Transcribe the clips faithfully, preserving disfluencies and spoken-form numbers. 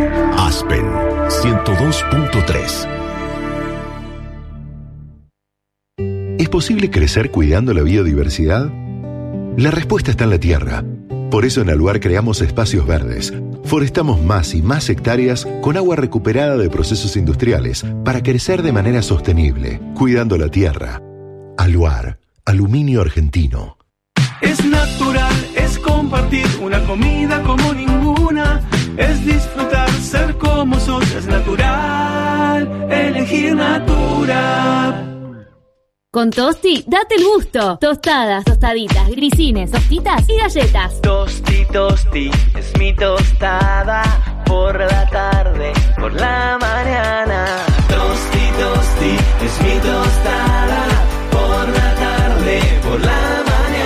Aspen ciento dos punto tres. ¿Es posible crecer cuidando la biodiversidad? La respuesta está en la tierra. Por eso en Aluar creamos espacios verdes. Forestamos más y más hectáreas con agua recuperada de procesos industriales para crecer de manera sostenible, cuidando la tierra. Aluar, aluminio argentino. Es natural, es compartir una comida como ninguna. Es disfrutar, ser como sos, es natural, elegir Natura. Con Tosti, date el gusto. Tostadas, tostaditas, grisines, tostitas y galletas. Tosti, tosti, es mi tostada. Por la tarde, por la mañana. Tosti, tosti, es mi tostada. Por la tarde, por la mañana.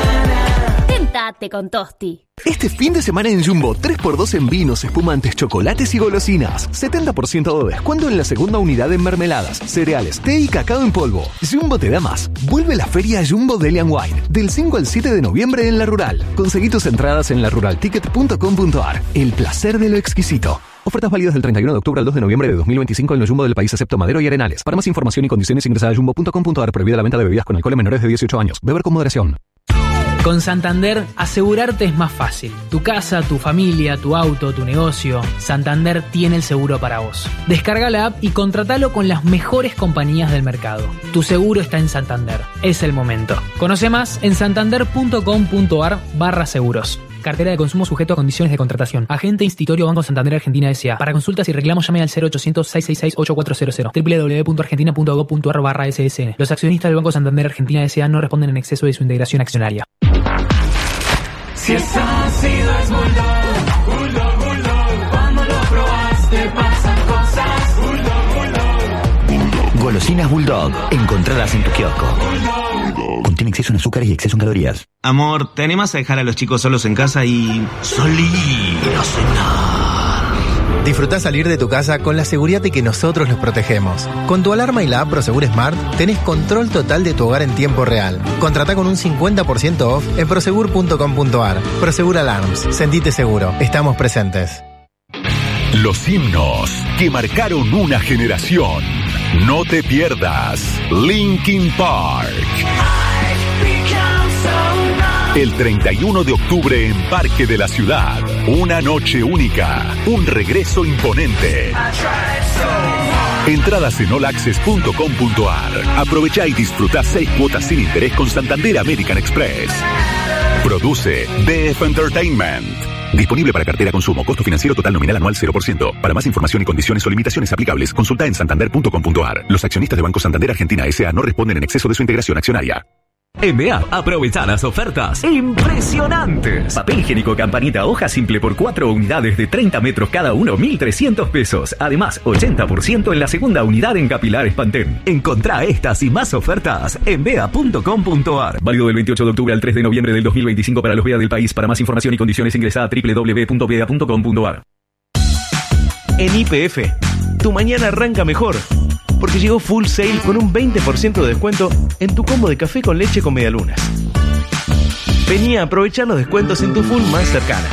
Tentate con Tosti. Este fin de semana en Jumbo, tres por dos en vinos, espumantes, chocolates y golosinas. setenta por ciento de descuento en la segunda unidad en mermeladas, cereales, té y cacao en polvo. Jumbo te da más. Vuelve la feria Jumbo Deli and Wine del cinco al siete de noviembre en La Rural. Conseguí tus entradas en la rural ticket punto com punto a r. El placer de lo exquisito. Ofertas válidas del treinta y uno de octubre al dos de noviembre de dos mil veinticinco en los Jumbo del país, excepto Madero y Arenales. Para más información y condiciones ingresa a jumbo punto com punto a r. Prohibida la venta de bebidas con alcohol a menores de dieciocho años. Beber con moderación. Con Santander, asegurarte es más fácil. Tu casa, tu familia, tu auto, tu negocio. Santander tiene el seguro para vos. Descarga la app y contratalo con las mejores compañías del mercado. Tu seguro está en Santander. Es el momento. Conoce más en santander punto com punto a r barra seguros. Cartera de consumo sujeto a condiciones de contratación. Agente Institutorio Banco Santander Argentina S A. Para consultas y reclamos llame al cero ochocientos, seiscientos sesenta y seis, ochenta y cuatro cero cero. doble u doble u doble u punto argentina punto gob punto a r barra S S N. Los accionistas del Banco Santander Argentina S A no responden en exceso de su integración accionaria. Si es ácido es Bulldog, Bulldog, Bulldog. Cuando lo probaste pasan cosas. Bulldog, Bulldog. Golosinas Bulldog, encontradas en tu kiosco. Bulldog. Contiene exceso en azúcares y exceso en calorías. Amor, ¿te animas a dejar a los chicos solos en casa y salir a cenar? Disfrutá salir de tu casa con la seguridad de que nosotros los protegemos. Con tu alarma y la app Prosegur Smart tenés control total de tu hogar en tiempo real. Contratá con un cincuenta por ciento off en prosegur punto com punto a r. Prosegur Alarms. Sentite seguro. Estamos presentes. Los himnos que marcaron una generación. No te pierdas Linkin Park. El treinta y uno de octubre en Parque de la Ciudad. Una noche única. Un regreso imponente. Entradas en all access punto com punto a r. Aprovecha y disfruta seis cuotas sin interés con Santander American Express. Produce D F Entertainment. Disponible para cartera consumo. Costo financiero total nominal anual cero por ciento. Para más información y condiciones o limitaciones aplicables, consulta en santander punto com punto a r. Los accionistas de Banco Santander Argentina S A no responden en exceso de su integración accionaria. En B A, aprovecha las ofertas impresionantes. Papel higiénico Campanita hoja simple por cuatro unidades de treinta metros cada uno, mil trescientos pesos. Además, ochenta por ciento en la segunda unidad en capilares Pantene. Encontrá estas y más ofertas en b a punto com punto a r. Válido del veintiocho de octubre al tres de noviembre del dos mil veinticinco para los B A del país. Para más información y condiciones ingresa a doble u doble u doble u punto b a punto com punto a r. En Y P F, tu mañana arranca mejor. Porque llegó Full Sale con un veinte por ciento de descuento en tu combo de café con leche con medialunas. Vení a aprovechar los descuentos en tu Full más cercana.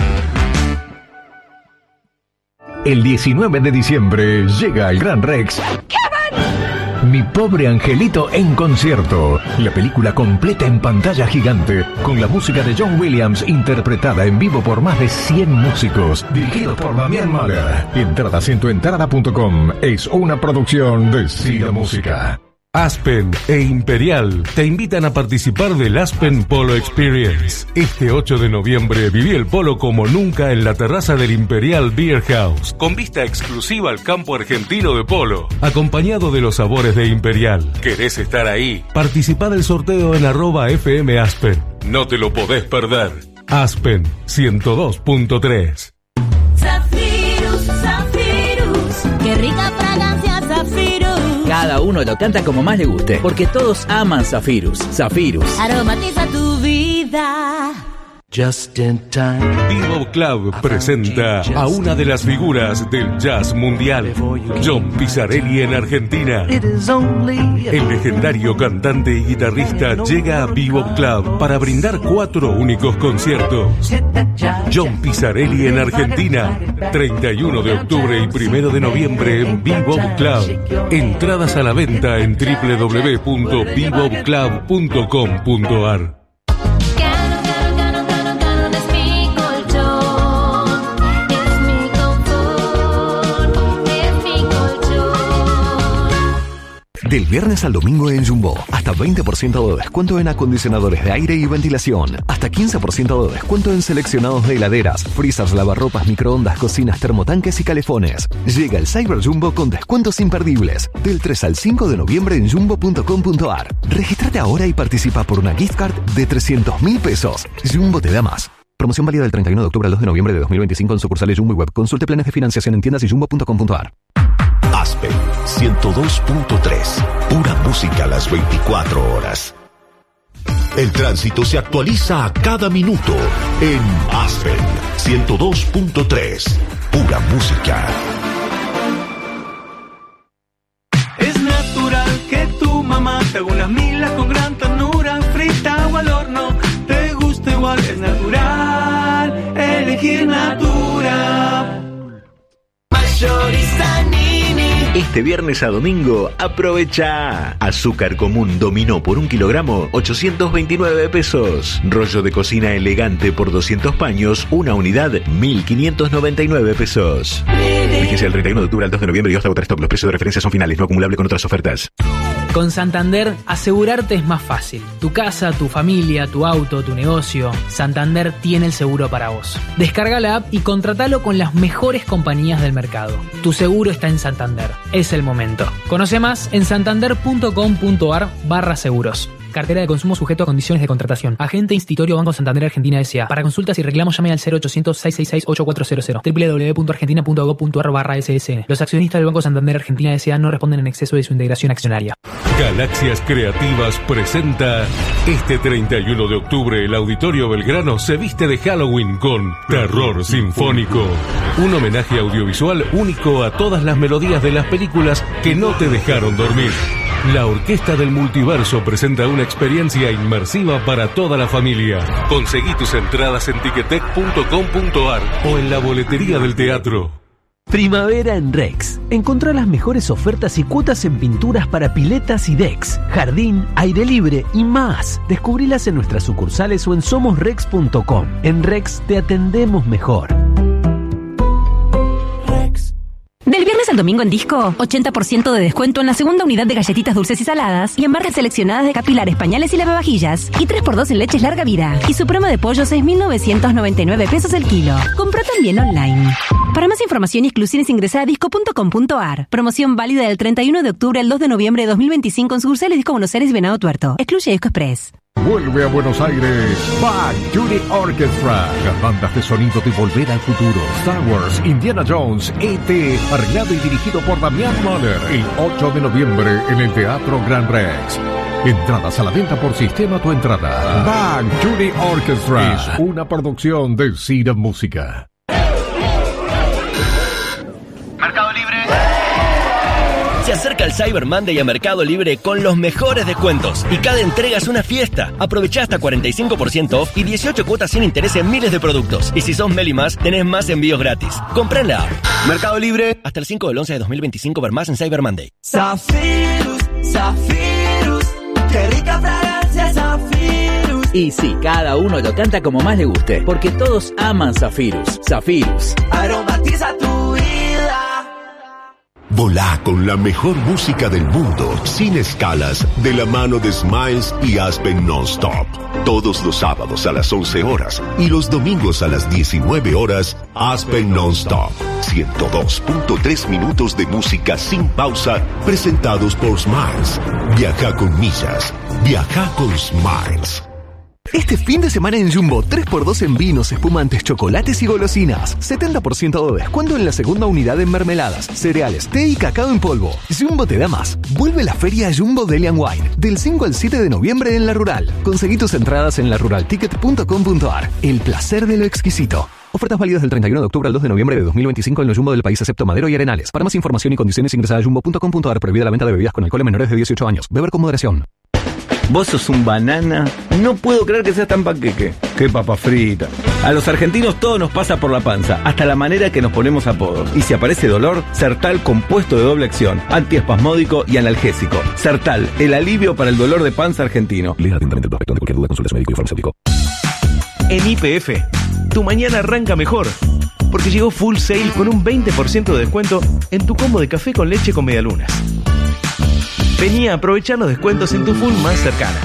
El diecinueve de diciembre llega el Gran Rex. Mi pobre angelito en concierto. La película completa en pantalla gigante, con la música de John Williams interpretada en vivo por más de cien músicos, dirigido por Damián Mahler. Entradas en tu entrada punto com. Es una producción de Cine Música. Aspen e Imperial te invitan a participar del Aspen Polo Experience. Este ocho de noviembre viví el polo como nunca en la terraza del Imperial Beer House, con vista exclusiva al campo argentino de polo, acompañado de los sabores de Imperial. ¿Querés estar ahí? Participá del sorteo en arroba F M Aspen. No te lo podés perder. Aspen ciento dos punto tres. Zafirus, Zafirus, qué rica fragancia Zafirus. Cada uno lo canta como más le guste, porque todos aman Zafirus. Zafirus. Aromatiza tu vida. Just in time. Bebop Club presenta a una de las figuras del jazz mundial, John Pizzarelli en Argentina. El legendario cantante y guitarrista llega a Bebop Club para brindar cuatro únicos conciertos. John Pizzarelli en Argentina, treinta y uno de octubre y primero de noviembre en Bebop Club. Entradas a la venta en doble u doble u doble u punto bebop club punto com punto a r. Del viernes al domingo en Jumbo, hasta veinte por ciento de descuento en acondicionadores de aire y ventilación, hasta quince por ciento de descuento en seleccionados de heladeras, freezers, lavarropas, microondas, cocinas, termotanques y calefones. Llega el Cyber Jumbo con descuentos imperdibles, del tres al cinco de noviembre en jumbo punto com punto a r. Regístrate ahora y participa por una gift card de trescientos mil pesos. Jumbo te da más. Promoción válida del treinta y uno de octubre al dos de noviembre de dos mil veinticinco en sucursales Jumbo y web. Consulte planes de financiación en tiendas y jumbo punto com punto a r. Aspen ciento dos punto tres. Pura música a las veinticuatro horas. El tránsito se actualiza a cada minuto en Aspen ciento dos punto tres. Pura música. Es natural que tu mamá te haga unas milas con gran ternura, frita o al horno. Te gusta igual, es natural. Elegir Natura. Mayorista Nini. Este viernes a domingo, aprovecha. Azúcar común dominó por un kilogramo, ochocientos veintinueve pesos. Rollo de cocina elegante por doscientos paños, una unidad, mil quinientos noventa y nueve pesos. Vigencia del treinta y uno de octubre al dos de noviembre y hasta agotar stock. Los precios de referencia son finales, no acumulable con otras ofertas. Con Santander, asegurarte es más fácil. Tu casa, tu familia, tu auto, tu negocio. Santander tiene el seguro para vos. Descarga la app y contratalo con las mejores compañías del mercado. Tu seguro está en Santander. Es el momento. Conoce más en santander punto com punto a r barra seguros. Cartera de consumo sujeto a condiciones de contratación. Agente Institutorio Banco Santander Argentina S A. Para consultas y reclamos llame al cero ochocientos, seiscientos sesenta y seis, ochenta y cuatro cero cero. doble u doble u doble u punto argentina punto gob punto a r barra S S N. Los accionistas del Banco Santander Argentina S A no responden en exceso de su integración accionaria. Galaxias Creativas presenta este treinta y uno de octubre el Auditorio Belgrano se viste de Halloween con Terror Sinfónico. Un homenaje audiovisual único a todas las melodías de las películas que no te dejaron dormir. La Orquesta del Multiverso presenta una experiencia inmersiva para toda la familia. Conseguí tus entradas en tiquetec punto com punto a r o en la boletería del teatro. Primavera en Rex. Encontrá las mejores ofertas y cuotas en pinturas para piletas y decks, jardín, aire libre y más. Descubrilas en nuestras sucursales o en somos rex punto com. En Rex te atendemos mejor. Del viernes al domingo en Disco, ochenta por ciento de descuento en la segunda unidad de galletitas dulces y saladas y en marcas seleccionadas de capilares, pañales y lavavajillas. Y tres por dos en leches larga vida. Y supremo de pollo, seis mil novecientos noventa y nueve pesos el kilo. Comprá también online. Para más información y exclusiones ingresa a disco punto com punto a r. Promoción válida del treinta y uno de octubre al dos de noviembre de dos mil veinticinco en sucursales Disco Buenos Aires y Venado Tuerto. Excluye Disco Express. Vuelve a Buenos Aires Back to the Orchestra. Las bandas de sonido de Volver al Futuro, Star Wars, Indiana Jones, E T, arreglado y dirigido por Damián Moller. El ocho de noviembre en el Teatro Gran Rex. Entradas a la venta por Sistema Tu Entrada. Back to the Orchestra es una producción de Cira Música. Mercado Libre. Se acerca el Cyber Monday a Mercado Libre con los mejores descuentos y cada entrega es una fiesta. Aprovechá hasta cuarenta y cinco por ciento off y dieciocho cuotas sin interés en miles de productos. Y si sos Meli Más, tenés más envíos gratis. Comprá en la app. Mercado Libre. Hasta el cinco del once de dos mil veinticinco. Ver más en Cyber Monday. Zafirus, Zafirus, qué rica fragancia Zafirus. Y sí, cada uno lo canta como más le guste, porque todos aman Zafirus. Zafirus. Aromatiza tu vida. Volá con la mejor música del mundo, sin escalas, de la mano de Smiles y Aspen Non-Stop. Todos los sábados a las once horas y los domingos a las diecinueve horas, Aspen Non-Stop. ciento dos punto tres minutos de música sin pausa, presentados por Smiles. Viaja con millas, viaja con Smiles. Este fin de semana en Jumbo, tres por dos en vinos, espumantes, chocolates y golosinas. setenta por ciento de descuento en la segunda unidad en mermeladas, cereales, té y cacao en polvo. Jumbo te da más. Vuelve la feria Jumbo Deli and Wine del cinco al siete de noviembre en La Rural. Conseguí tus entradas en la rural ticket punto com punto a r. El placer de lo exquisito. Ofertas válidas del treinta y uno de octubre al dos de noviembre de dos mil veinticinco en los Jumbo del país, excepto Madero y Arenales. Para más información y condiciones ingresa a jumbo punto com punto a r. Prohibida la venta de bebidas con alcohol a menores de dieciocho años. Beber con moderación. Vos sos un banana. No puedo creer que seas tan panqueque. Qué papa frita. A los argentinos todo nos pasa por la panza, hasta la manera que nos ponemos apodos. Y si aparece dolor, Sertal compuesto de doble acción, antiespasmódico y analgésico. Sertal, el alivio para el dolor de panza argentino. Lea atentamente el prospecto. De cualquier duda, consulte a su médico y farmacéutico. En Y P F, tu mañana arranca mejor, porque llegó Full Sail con un veinte por ciento de descuento en tu combo de café con leche con medialunas. Vení a aprovechar los descuentos en tu Full más cercana.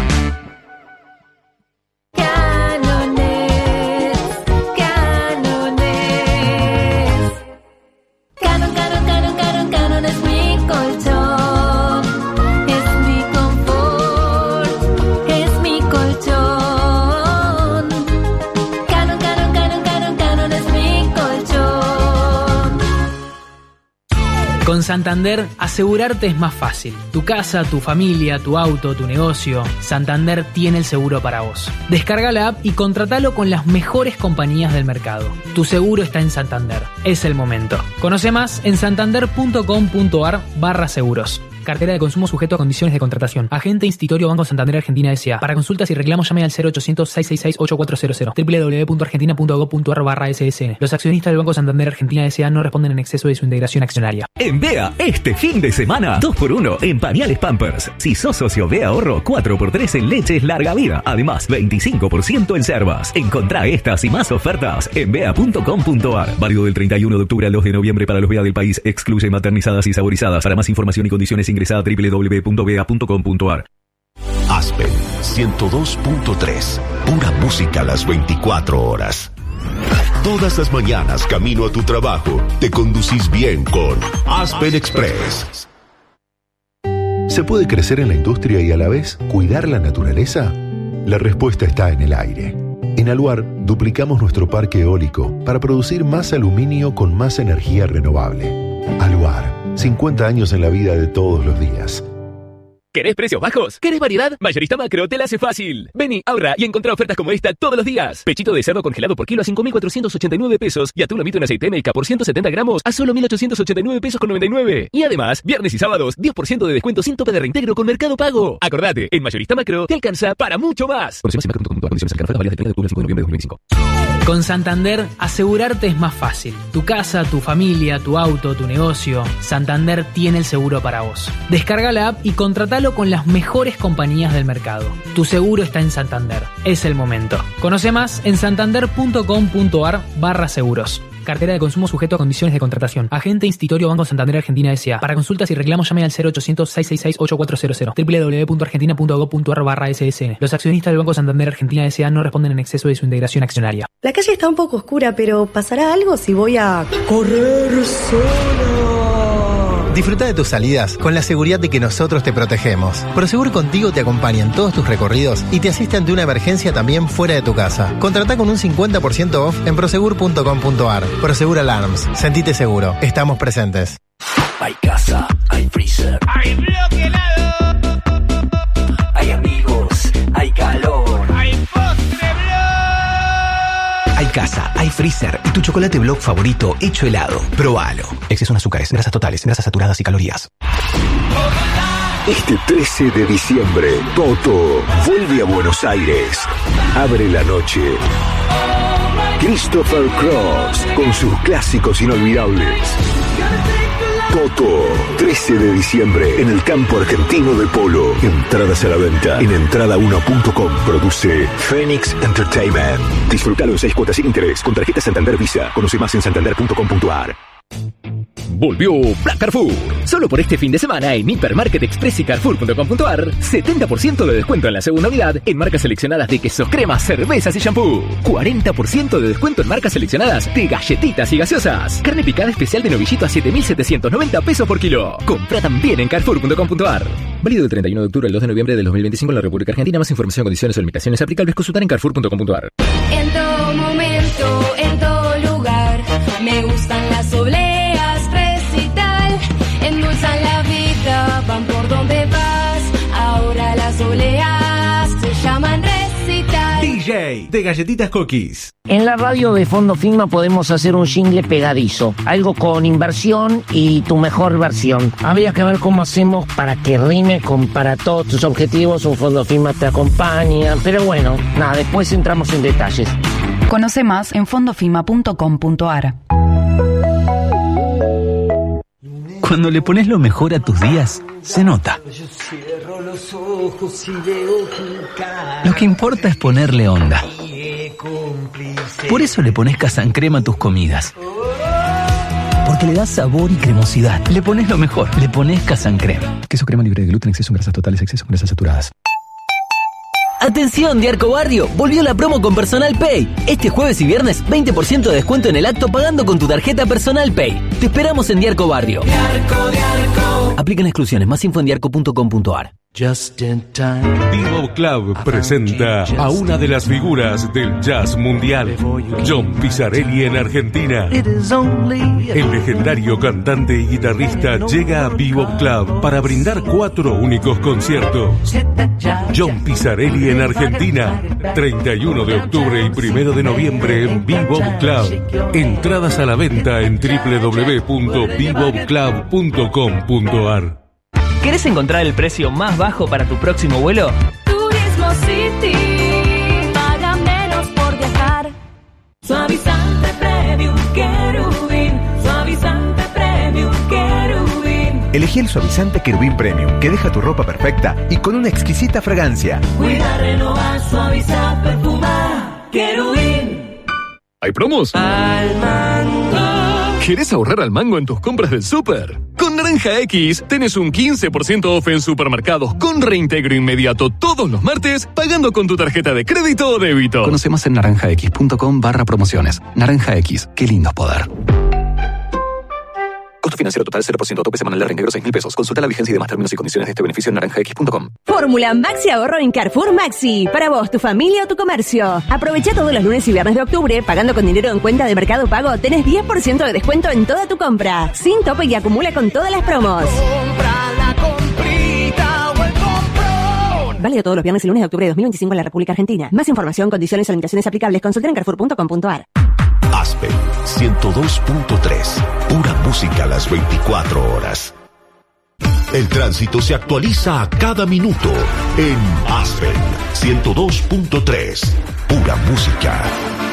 Con Santander, asegurarte es más fácil. Tu casa, tu familia, tu auto, tu negocio. Santander tiene el seguro para vos. Descarga la app y contratalo con las mejores compañías del mercado. Tu seguro está en Santander. Es el momento. Conoce más en santander punto com punto a r barra seguros. Cartera de consumo sujeto a condiciones de contratación. Agente Institutorio Banco Santander Argentina S A. Para consultas y reclamos llame al cero ochocientos, seiscientos sesenta y seis, ochenta y cuatro cero cero. doble u doble u doble u punto argentina punto gob punto a r barra S S N. Los accionistas del Banco Santander Argentina S A no responden en exceso de su integración accionaria. En Bea, este fin de semana, dos por uno en pañales Pampers. Si sos socio Bea Ahorro, cuatro por tres en leches larga vida. Además, veinticinco por ciento en cervas. Encontrá estas y más ofertas en bea punto com punto a r. Válido del treinta y uno de octubre al dos de noviembre para los Bea del país. Excluye maternizadas y saborizadas. Para más información y condiciones ingresa a doble u doble u doble u punto bea punto com punto a r. Aspen ciento dos punto tres. Pura música a las veinticuatro horas. Todas las mañanas camino a tu trabajo, te conducís bien con Aspen Express. ¿Se puede crecer en la industria y a la vez cuidar la naturaleza? La respuesta está en el aire. En Aluar duplicamos nuestro parque eólico para producir más aluminio con más energía renovable. Aluar, cincuenta años en la vida de todos los días. ¿Querés precios bajos? ¿Querés variedad? Mayorista Macro te la hace fácil. Vení, ahorra y encontrá ofertas como esta todos los días. Pechito de cerdo congelado por kilo a cinco mil cuatrocientos ochenta y nueve pesos y atún lomito en aceite M K por ciento setenta gramos a solo mil ochocientos ochenta y nueve pesos con noventa y nueve. Y además, viernes y sábados, diez por ciento de descuento sin tope de reintegro con Mercado Pago. Acordate, en Mayorista Macro te alcanza para mucho más. Por Con Santander, asegurarte es más fácil. Tu casa, tu familia, tu auto, tu negocio. Santander tiene el seguro para vos. Descarga la app y contratalo con las mejores compañías del mercado. Tu seguro está en Santander. Es el momento. Conoce más en santander punto com punto a r barra seguros. Cartera de consumo sujeto a condiciones de contratación. Agente Institutorio Banco Santander Argentina S A. Para consultas y reclamos llame al cero ochocientos, seiscientos sesenta y seis, ochenta y cuatro cero cero. doble u doble u doble u punto argentina punto gob punto a r barra S S N. Los accionistas del Banco Santander Argentina S A no responden en exceso de su integración accionaria. La calle está un poco oscura, pero ¿pasará algo si voy a correr sola? Disfruta de tus salidas con la seguridad de que nosotros te protegemos. Prosegur Contigo te acompaña en todos tus recorridos y te asiste ante una emergencia también fuera de tu casa. Contratá con un cincuenta por ciento off en prosegur punto com punto a r. Prosegur Alarms. Sentite seguro. Estamos presentes. Hay casa, hay freezer, hay bloque helado, hay amigos, hay calor, hay postre blog. Hay casa, hay freezer y tu chocolate blog favorito hecho helado. Probalo. Exceso en azúcares, grasas totales, grasas saturadas y calorías. Este trece de diciembre, Toto vuelve a Buenos Aires. Abre la noche Christopher Cross con sus clásicos inolvidables. Toto, trece de diciembre en el campo argentino de polo. Entradas a la venta en entrada uno punto com. Produce Phoenix Entertainment. Disfrutalo en seis cuotas sin interés con tarjeta Santander Visa. Conoce más en santander punto com punto a r. volvió Black Carrefour. Solo por este fin de semana en Hipermarket Express y Carrefour punto com punto ar, setenta por ciento de descuento en la segunda unidad en marcas seleccionadas de quesos, cremas, cervezas y shampoo. cuarenta por ciento de descuento en marcas seleccionadas de galletitas y gaseosas. Carne picada especial de novillito a siete mil setecientos noventa pesos por kilo. Compra también en Carrefour punto com punto ar. Válido del treinta y uno de octubre al dos de noviembre de dos mil veinticinco en la República Argentina. Más información, condiciones o limitaciones aplicables. Consultar en Carrefour punto com punto ar. En todo momento, en todo lugar, me gustan las obleas, recital, endulzan la vida, van por donde vas, ahora las obleas se llaman recital. D J de Galletitas Cookies. En la radio de Fondo Fima podemos hacer un jingle pegadizo, algo con inversión y tu mejor versión. Habría que ver cómo hacemos para que rime con para todos tus objetivos, un Fondo Fima te acompaña, pero bueno, nada, después entramos en detalles. Conoce más en fondofima punto com punto ar. Cuando le pones lo mejor a tus días, se nota. Lo que importa es ponerle onda. Por eso le pones Casan Crema a tus comidas. Porque le das sabor y cremosidad. Le pones lo mejor. Le pones Casan Crema. Queso crema libre de gluten, exceso en grasas totales, exceso en grasas saturadas. Atención, Diarco Barrio, volvió la promo con Personal Pay. Este jueves y viernes, veinte por ciento de descuento en el acto pagando con tu tarjeta Personal Pay. Te esperamos en Diarco Barrio. Diarco, Diarco. Aplican exclusiones, más info en diarco punto com punto ar. Just in time. Bebop Club presenta a una de las figuras del jazz mundial, John Pizzarelli en Argentina. El legendario cantante y guitarrista llega a Bebop Club para brindar cuatro únicos conciertos. John Pizzarelli en Argentina, treinta y uno de octubre y primero de noviembre en Bebop Club. Entradas a la venta en doble u doble u doble u punto bebop club punto com punto ar. ¿Querés encontrar el precio más bajo para tu próximo vuelo? Turismo City, paga menos por viajar. Suavizante Premium Querubín, suavizante Premium Querubín. Elegí el suavizante Querubín Premium, que deja tu ropa perfecta y con una exquisita fragancia. Cuida, renovar, suavizar, perfumar. Querubín. ¿Hay promos? Al mango. ¿Querés ahorrar al mango en tus compras del súper? Con Naranja X tenés un quince por ciento off en supermercados con reintegro inmediato todos los martes pagando con tu tarjeta de crédito o débito. Conoce más en naranjax punto com barra promociones. Naranja X, qué lindo es poder. Costo financiero total cero por ciento, tope semanal de reintegro seis mil pesos. Consulta la vigencia y demás términos y condiciones de este beneficio en naranjax punto com. Fórmula Maxi Ahorro en Carrefour Maxi. Para vos, tu familia o tu comercio. Aprovecha todos los lunes y viernes de octubre. Pagando con dinero en cuenta de Mercado Pago, tenés diez por ciento de descuento en toda tu compra. Sin tope y acumula con todas las promos. Compra la comprita o el comprón. Válido todos los viernes y lunes de octubre de dos mil veinticinco en la República Argentina. Más información, condiciones o limitaciones aplicables. Consulta en carrefour punto com punto ar. Aspen ciento dos punto tres. Pura música a las veinticuatro horas. El tránsito se actualiza a cada minuto en Aspen ciento dos punto tres. Pura música.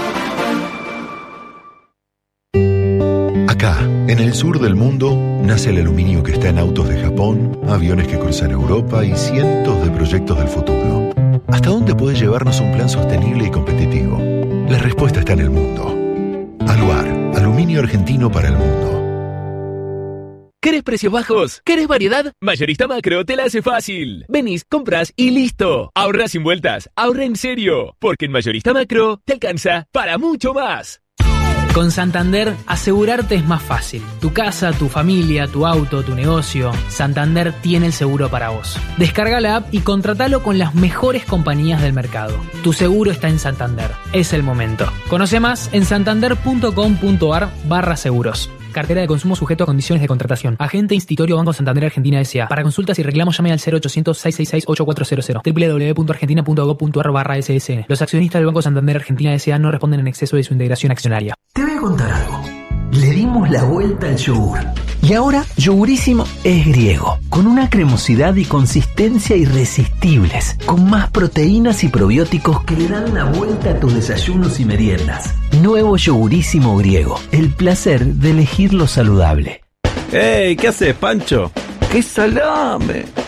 Acá, en el sur del mundo, nace el aluminio que está en autos de Japón, aviones que cruzan Europa y cientos de proyectos del futuro. ¿Hasta dónde puede llevarnos un plan sostenible y competitivo? La respuesta está en el mundo. Aluar, aluminio argentino para el mundo. ¿Querés precios bajos? ¿Querés variedad? Mayorista Macro te la hace fácil. Venís, compras y listo. Ahorra sin vueltas, ahorra en serio. Porque en Mayorista Macro te alcanza para mucho más. Con Santander, asegurarte es más fácil. Tu casa, tu familia, tu auto, tu negocio. Santander tiene el seguro para vos. Descarga la app y contratalo con las mejores compañías del mercado. Tu seguro está en Santander. Es el momento. Conoce más en santander punto com punto ar barra seguros. Cartera de consumo sujeto a condiciones de contratación. Agente Institutorio Banco Santander Argentina S A. Para consultas y reclamos llame al cero ochocientos, seiscientos sesenta y seis, ochenta y cuatro cero cero. doble u doble u doble u punto argentina punto gob punto ar barra ese ese ene. Los accionistas del Banco Santander Argentina S A no responden en exceso de su integración accionaria. Te voy a contar algo. Le dimos la vuelta al yogur. Y ahora, Yogurísimo es griego, con una cremosidad y consistencia irresistibles, con más proteínas y probióticos que le dan la vuelta a tus desayunos y meriendas. Nuevo Yogurísimo griego, el placer de elegir lo saludable. ¡Ey! ¿Qué haces, Pancho? ¡Qué salame!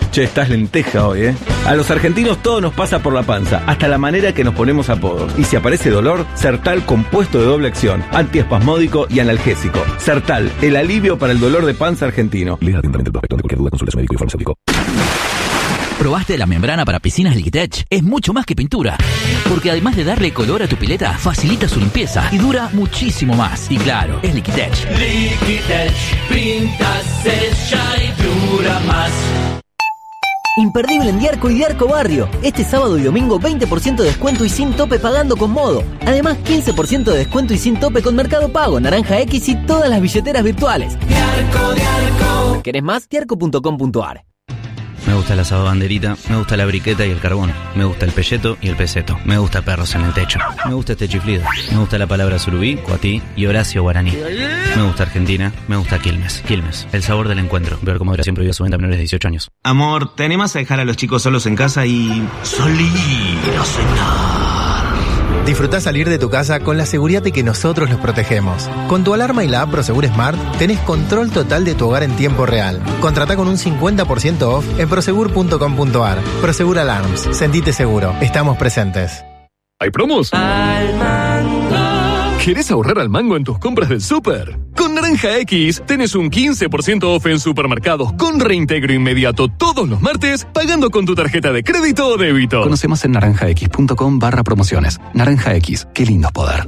Che, estás lenteja hoy, ¿eh? A los argentinos todo nos pasa por la panza, hasta la manera que nos ponemos apodos. Y si aparece dolor, Sertal compuesto de doble acción, antiespasmódico y analgésico. Sertal, el alivio para el dolor de panza argentino. Lea atentamente el prospecto. De cualquier duda, consulte a su médico y farmacéutico. ¿Probaste la membrana para piscinas Liquitech? Es mucho más que pintura, porque además de darle color a tu pileta, facilita su limpieza y dura muchísimo más. Y claro, es Liquitech. Liquitech, pinta, sella y dura más. Imperdible en Diarco y Diarco Barrio. Este sábado y domingo veinte por ciento de descuento y sin tope pagando con Modo. Además quince por ciento de descuento y sin tope con Mercado Pago, Naranja X y todas las billeteras virtuales. Diarco, Diarco. ¿Querés más? diarco punto com punto ar. Me gusta el asado banderita, me gusta la briqueta y el carbón, me gusta el pelleto y el peseto, me gusta perros en el techo, me gusta este chiflido, me gusta la palabra surubí, cuatí y Horacio guaraní. Me gusta Argentina, me gusta Quilmes, Quilmes, el sabor del encuentro. Ver cómo siempre prohibida su venta a menores de dieciocho años. Amor, ¿te animas a dejar a los chicos solos en casa y salir a cenar? Disfrutá salir de tu casa con la seguridad de que nosotros los protegemos. Con tu alarma y la app Prosegur Smart tenés control total de tu hogar en tiempo real. Contratá con un cincuenta por ciento off en prosegur punto com punto ar. Prosegur Alarms. Sentite seguro. Estamos presentes. ¿Hay promos? Al mango. ¿Querés ahorrar al mango en tus compras del súper? Con Naranja X tenés un quince por ciento off en supermercados con reintegro inmediato todos los martes pagando con tu tarjeta de crédito o débito. Conoce más en naranjax punto com barra promociones. Naranja X, qué lindo es poder.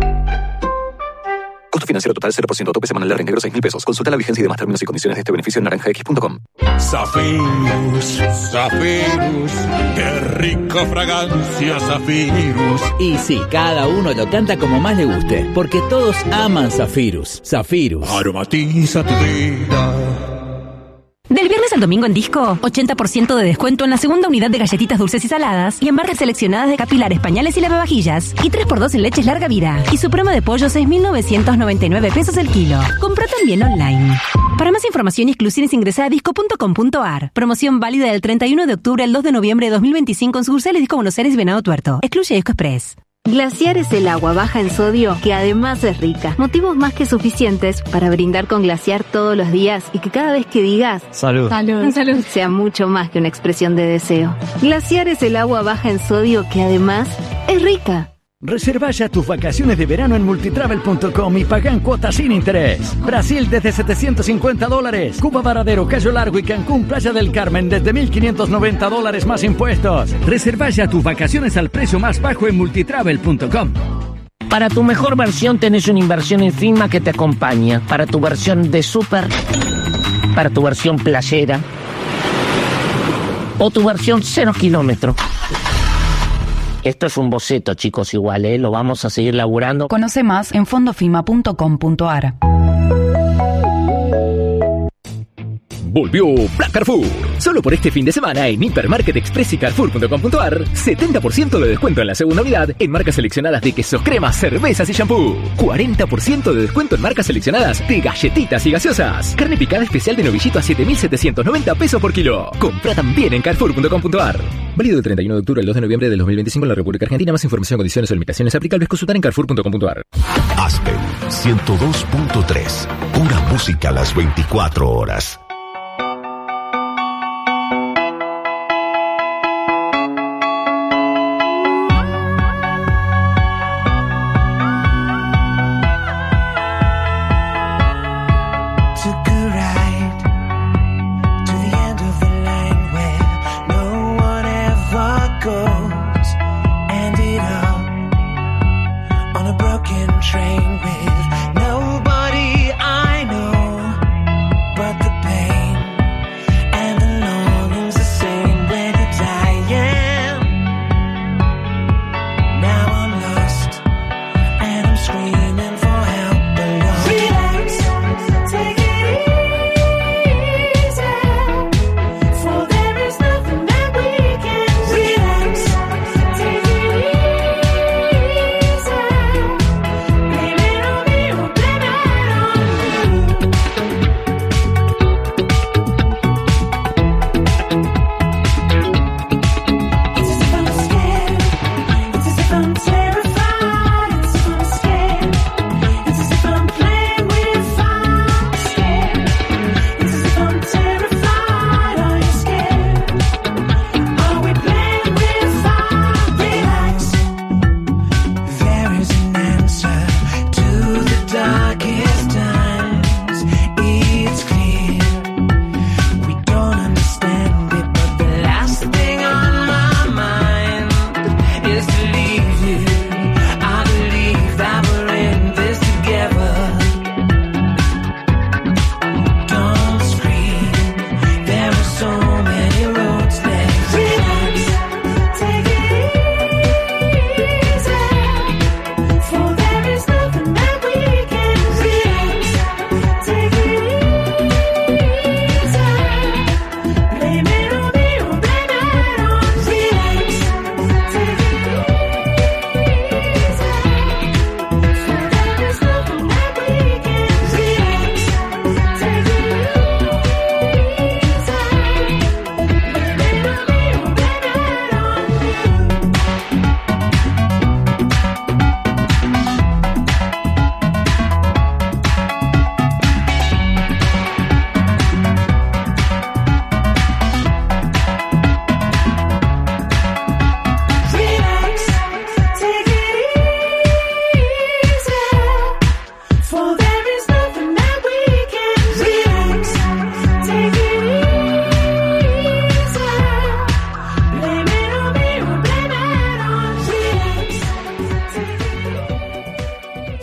Costo financiero total cero por ciento, tope semanal de reintegro seis mil pesos. Consulta la vigencia y demás términos y condiciones de este beneficio en naranjax punto com. Zafirus, Zafirus, qué rica fragancia Zafirus. Y sí, cada uno lo canta como más le guste, porque todos aman Zafirus. Zafirus. Aromatiza tu vida. Del viernes al domingo en Disco, ochenta por ciento de descuento en la segunda unidad de galletitas dulces y saladas y en marcas seleccionadas de capilares, pañales y lavavajillas. Y tres por dos en leches larga vida. Y su promo de pollo seis mil novecientos noventa y nueve pesos el kilo. Comprá también online. Para más información y exclusiones ingresa a disco punto com punto ar. Promoción válida del treinta y uno de octubre al dos de noviembre de dos mil veinticinco en sucursales Disco Buenos Aires y Venado Tuerto. Excluye Disco Express. Glaciar es el agua baja en sodio que además es rica. Motivos más que suficientes para brindar con Glaciar todos los días y que cada vez que digas Salud. Salud, Salud sea mucho más que una expresión de deseo. Glaciar es el agua baja en sodio que además es rica. Reserva ya tus vacaciones de verano en multitravel punto com y paga en cuotas sin interés. Brasil desde setecientos cincuenta dólares. Cuba Varadero, Cayo Largo y Cancún, Playa del Carmen desde mil quinientos noventa dólares más impuestos. Reserva ya tus vacaciones al precio más bajo en multitravel punto com. Para tu mejor versión tenés una inversión en Fima que te acompaña. Para tu versión de súper, para tu versión playera o tu versión cero kilómetro. Esto es un boceto, chicos, igual, ¿eh? Lo vamos a seguir laburando. Conoce más en fondofima punto com punto ar. Volvió Black Carrefour. Solo por este fin de semana en Hipermarket Express y Carrefour punto com punto ar, setenta por ciento de descuento en la segunda unidad en marcas seleccionadas de quesos, cremas, cervezas y shampoo. cuarenta por ciento de descuento en marcas seleccionadas de galletitas y gaseosas. Carne picada especial de novillito a siete mil setecientos noventa pesos por kilo. Compra también en Carrefour punto com punto ar. Válido del treinta y uno de octubre al dos de noviembre del dos mil veinticinco en la República Argentina. Más información, condiciones o limitaciones aplicables. Consultar en Carrefour punto com punto ar. Aspen ciento dos punto tres. Pura música a las veinticuatro horas.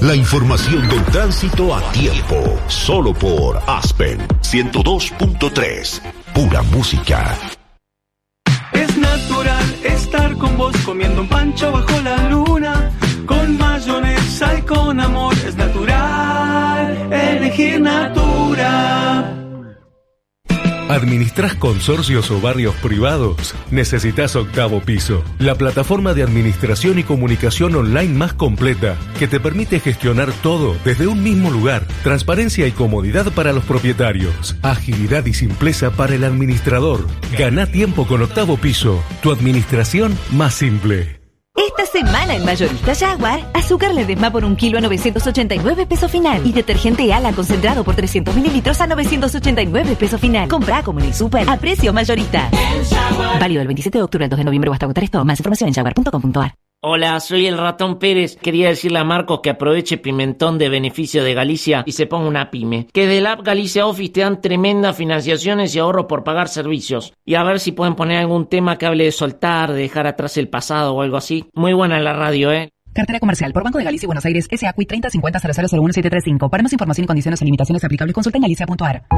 La información del tránsito a tiempo. Solo por Aspen ciento dos punto tres. Pura música. Es natural estar con vos comiendo un pancho bajo la luna. Con mayonesa y con amor es natural elegir Natura. ¿Administrás consorcios o barrios privados? Necesitas Octavo Piso, la plataforma de administración y comunicación online más completa que te permite gestionar todo desde un mismo lugar. Transparencia y comodidad para los propietarios. Agilidad y simpleza para el administrador. Gana tiempo con Octavo Piso, tu administración más simple. Esta semana en Mayorista Jaguar, azúcar Ledesma por un kilo a novecientos ochenta y nueve pesos final y detergente Ala concentrado por trescientos mililitros a novecientos ochenta y nueve pesos final. Compra como en el súper a precio mayorista. Válido del veintisiete de octubre al dos de noviembre o hasta agotar esto. Más información en jaguar punto com punto a r. Hola, soy el Ratón Pérez. Quería decirle a Marcos que aproveche Pimentón de beneficio de Galicia y se ponga una pyme. Que de la app Galicia Office te dan tremendas financiaciones y ahorros por pagar servicios. Y a ver si pueden poner algún tema que hable de soltar, de dejar atrás el pasado o algo así. Muy buena la radio, ¿eh? Cartera comercial por Banco de Galicia y Buenos Aires, S A C U I treinta cincuenta cero cero cero uno siete tres cinco. Para más información y condiciones o limitaciones aplicables, consulta en galicia punto a r.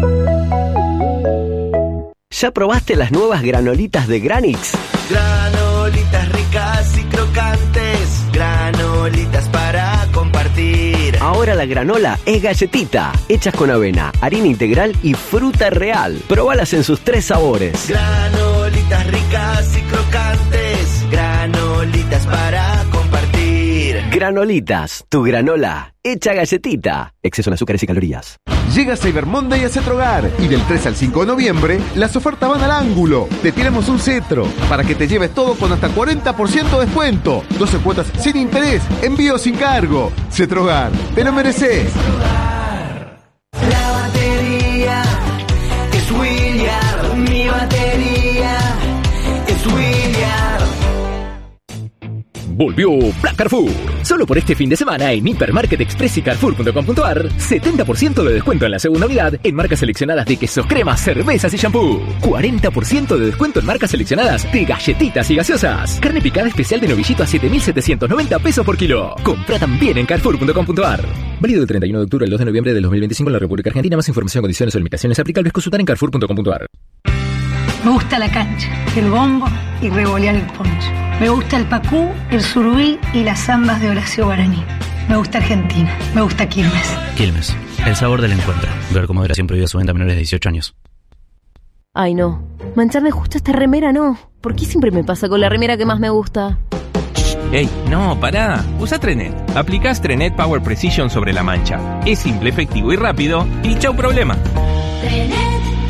¿Ya probaste las nuevas granolitas de Granix? Granolitas ricas y crocantes, granolitas para compartir. Ahora la granola es galletita, hechas con avena, harina integral y fruta real. Probalas en sus tres sabores. Granolitas ricas y crocantes, granolitas para compartir. Granolitas, tu granola, hecha galletita. Exceso en azúcares y calorías. Llega Cyber Monday a Cetrogar y del tres al cinco de noviembre las ofertas van al ángulo. Te tiramos un cetro para que te lleves todo con hasta cuarenta por ciento de descuento. doce cuotas sin interés, envío sin cargo. Cetrogar, te lo mereces. La batería es William, mi batería es William. Volvió Black Carrefour. Solo por este fin de semana en Hipermarket Express y Carrefour punto com punto a r, setenta por ciento de descuento en la segunda unidad en marcas seleccionadas de quesos, cremas, cervezas y shampoo. cuarenta por ciento de descuento en marcas seleccionadas de galletitas y gaseosas. Carne picada especial de novillito a siete mil setecientos noventa pesos por kilo. Compra también en Carrefour punto com punto a r. Válido del treinta y uno de octubre al dos de noviembre del dos mil veinticinco en la República Argentina. Más información, condiciones o limitaciones aplicables, consultar en Carrefour punto com punto a r. Me gusta la cancha, el bombo y revolear el poncho. Me gusta el pacú, el surubí y las zambas de Horacio Guaraní. Me gusta Argentina, me gusta Quilmes. Quilmes, el sabor del encuentro. Ver cómo era siempre prohibida su venta a menores de dieciocho años. Ay no, mancharme justo esta remera no. ¿Por qué siempre me pasa con la remera que más me gusta? Ey, no, pará. Usa Trenet. Aplicás Trenet Power Precision sobre la mancha. Es simple, efectivo y rápido. Y chau problema. Trenet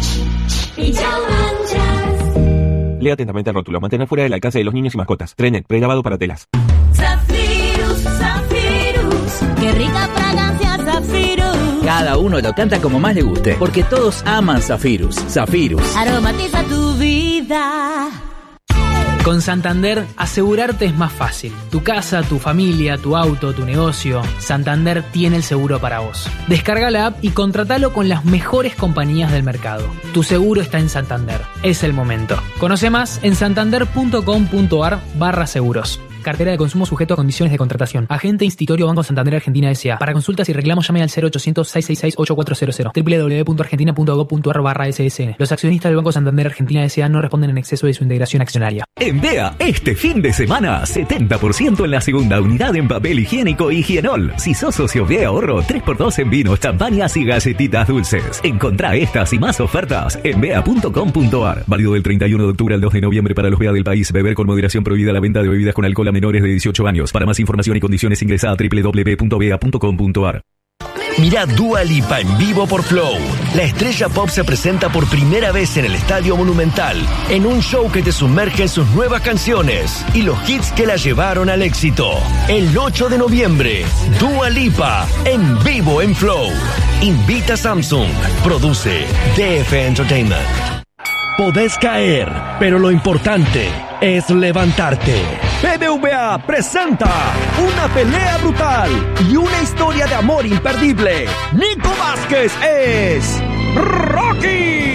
y chau manchas. Lea atentamente el rótulo. Mantener fuera del alcance de los niños y mascotas. Trenet, pregrabado para telas. Zafirus, Zafirus, qué rica fragancia Zafirus. Cada uno lo canta como más le guste, porque todos aman Zafirus. Zafirus. Aromatiza tu vida. Con Santander, asegurarte es más fácil. Tu casa, tu familia, tu auto, tu negocio. Santander tiene el seguro para vos. Descarga la app y contratalo con las mejores compañías del mercado. Tu seguro está en Santander. Es el momento. Conoce más en santander punto com punto a r barra seguros. Cartera de consumo sujeto a condiciones de contratación. Agente Institutorio Banco Santander Argentina S A. Para consultas y reclamos llame al cero ochocientos, seiscientos sesenta y seis, ochenta y cuatro cero cero. doble u doble u doble u punto argentina punto gob punto a r barra S S N. Los accionistas del Banco Santander Argentina S A no responden en exceso de su integración accionaria. En B E A, este fin de semana, setenta por ciento en la segunda unidad en papel higiénico Higienol. Si sos socio B E A Ahorro, tres por dos en vinos, champañas y galletitas dulces. Encontrá estas y más ofertas en B E A punto com punto a r. Válido del treinta y uno de octubre al dos de noviembre para los B E A del país. Beber con moderación, prohibida la venta de bebidas con alcohol a menores de dieciocho años. Para más información y condiciones ingresa a doble u doble u doble u punto b e a punto com punto a r. Mirá Dua Lipa en vivo por Flow. La estrella pop se presenta por primera vez en el Estadio Monumental, en un show que te sumerge en sus nuevas canciones y los hits que la llevaron al éxito. El ocho de noviembre, Dua Lipa en vivo en Flow. Invita Samsung. Produce D F Entertainment. Podés caer, pero lo importante es levantarte. B B V A presenta una pelea brutal y una historia de amor imperdible. Nico Vázquez es Rocky.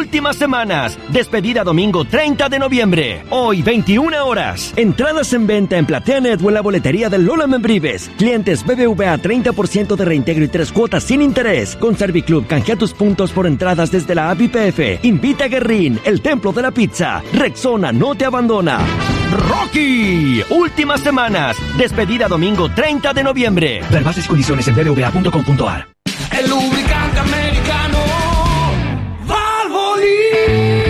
últimas semanas. Despedida domingo treinta de noviembre. Hoy, veintiuna horas. Entradas en venta en Plateanet o en la boletería del Lola Membrives. Clientes B B V A treinta por ciento de reintegro y tres cuotas sin interés. Con Serviclub canjea tus puntos por entradas desde la app I P F. Invita a Guerrín, el templo de la pizza. Rexona no te abandona. Rocky, últimas semanas. Despedida domingo treinta de noviembre. Ver bases y condiciones en b b v a punto com punto a r. El lubricante americano Valvoline.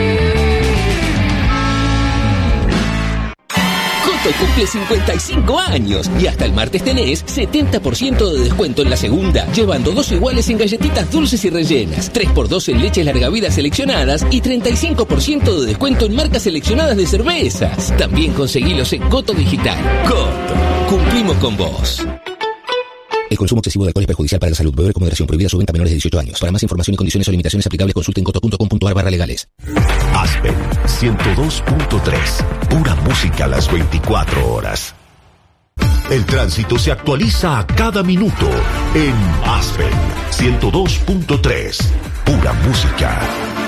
Coto cumple cincuenta y cinco años y hasta el martes tenés setenta por ciento de descuento en la segunda, llevando dos iguales en galletitas dulces y rellenas, tres por dos en leches larga vida seleccionadas y treinta y cinco por ciento de descuento en marcas seleccionadas de cervezas. También conseguilos en Coto Digital. Coto, cumplimos con vos. El consumo excesivo de alcohol es perjudicial para la salud. Beber con moderación. Prohibida su venta a menores de dieciocho años. Para más información y condiciones o limitaciones aplicables, consulte en coto punto com punto a r barra legales. Aspen ciento dos punto tres. Pura música a las veinticuatro horas. El tránsito se actualiza a cada minuto en Aspen ciento dos punto tres. Pura música.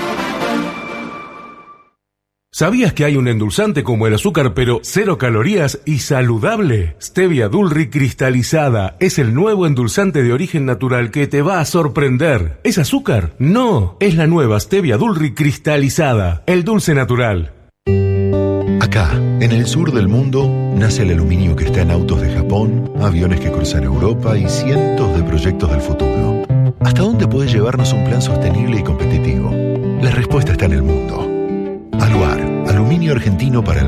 ¿Sabías que hay un endulzante como el azúcar, pero cero calorías y saludable? Stevia Dulri cristalizada es el nuevo endulzante de origen natural que te va a sorprender. ¿Es azúcar? No, es la nueva Stevia Dulri cristalizada, el dulce natural. Acá, en el sur del mundo, nace el aluminio que está en autos de Japón, aviones que cruzan Europa y cientos de proyectos del futuro. ¿Hasta dónde puede llevarnos un plan sostenible y competitivo? La respuesta está en el mundo. Aluar, aluminio argentino para el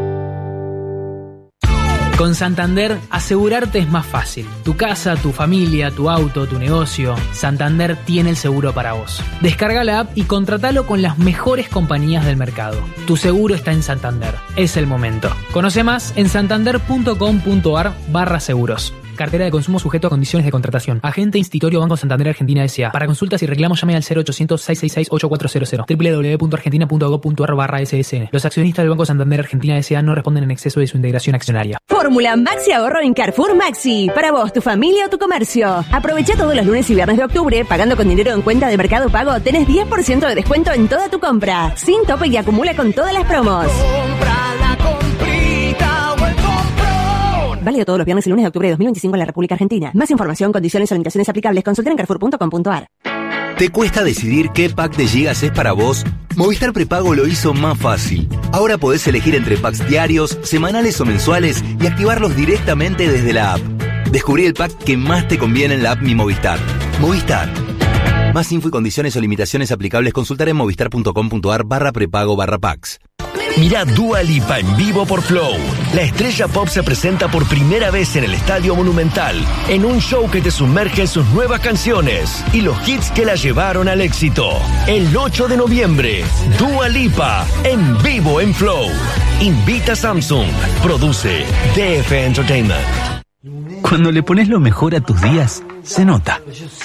mundo. Con Santander, asegurarte es más fácil. Tu casa, tu familia, tu auto, tu negocio. Santander tiene el seguro para vos. Descarga la app y contratalo con las mejores compañías del mercado. Tu seguro está en Santander. Es el momento. Conoce más en santander punto com punto a r barra seguros. Cartera de consumo sujeto a condiciones de contratación. Agente Institutorio Banco Santander Argentina S A. Para consultas y reclamos llame al cero ochocientos, seiscientos sesenta y seis, ochenta y cuatro cero cero. doble u doble u doble u punto argentina punto gob punto a r barra S S N. Los accionistas del Banco Santander Argentina S A no responden en exceso de su integración accionaria. Fórmula Maxi Ahorro en Carrefour Maxi. Para vos, tu familia o tu comercio. Aprovecha todos los lunes y viernes de octubre. Pagando con dinero en cuenta de Mercado Pago, tenés diez por ciento de descuento en toda tu compra. Sin tope y acumula con todas las promos. Compra la comprita o el comprón. Válido todos los viernes y lunes de octubre de dos mil veinticinco en la República Argentina. Más información, condiciones o limitaciones aplicables, consulta en carrefour punto com punto a r. ¿Te cuesta decidir qué pack de gigas es para vos? Movistar Prepago lo hizo más fácil. Ahora podés elegir entre packs diarios, semanales o mensuales y activarlos directamente desde la app. Descubrí el pack que más te conviene en la app Mi Movistar. Movistar. Más info y condiciones o limitaciones aplicables, consultar en movistar punto com punto a r barra prepago barra packs. Mirá Dua Lipa en vivo por Flow. La estrella pop se presenta por primera vez en el Estadio Monumental, en un show que te sumerge en sus nuevas canciones y los hits que la llevaron al éxito. El ocho de noviembre, Dua Lipa en vivo en Flow. Invita Samsung. Produce D F Entertainment. Cuando le pones lo mejor a tus días, se nota.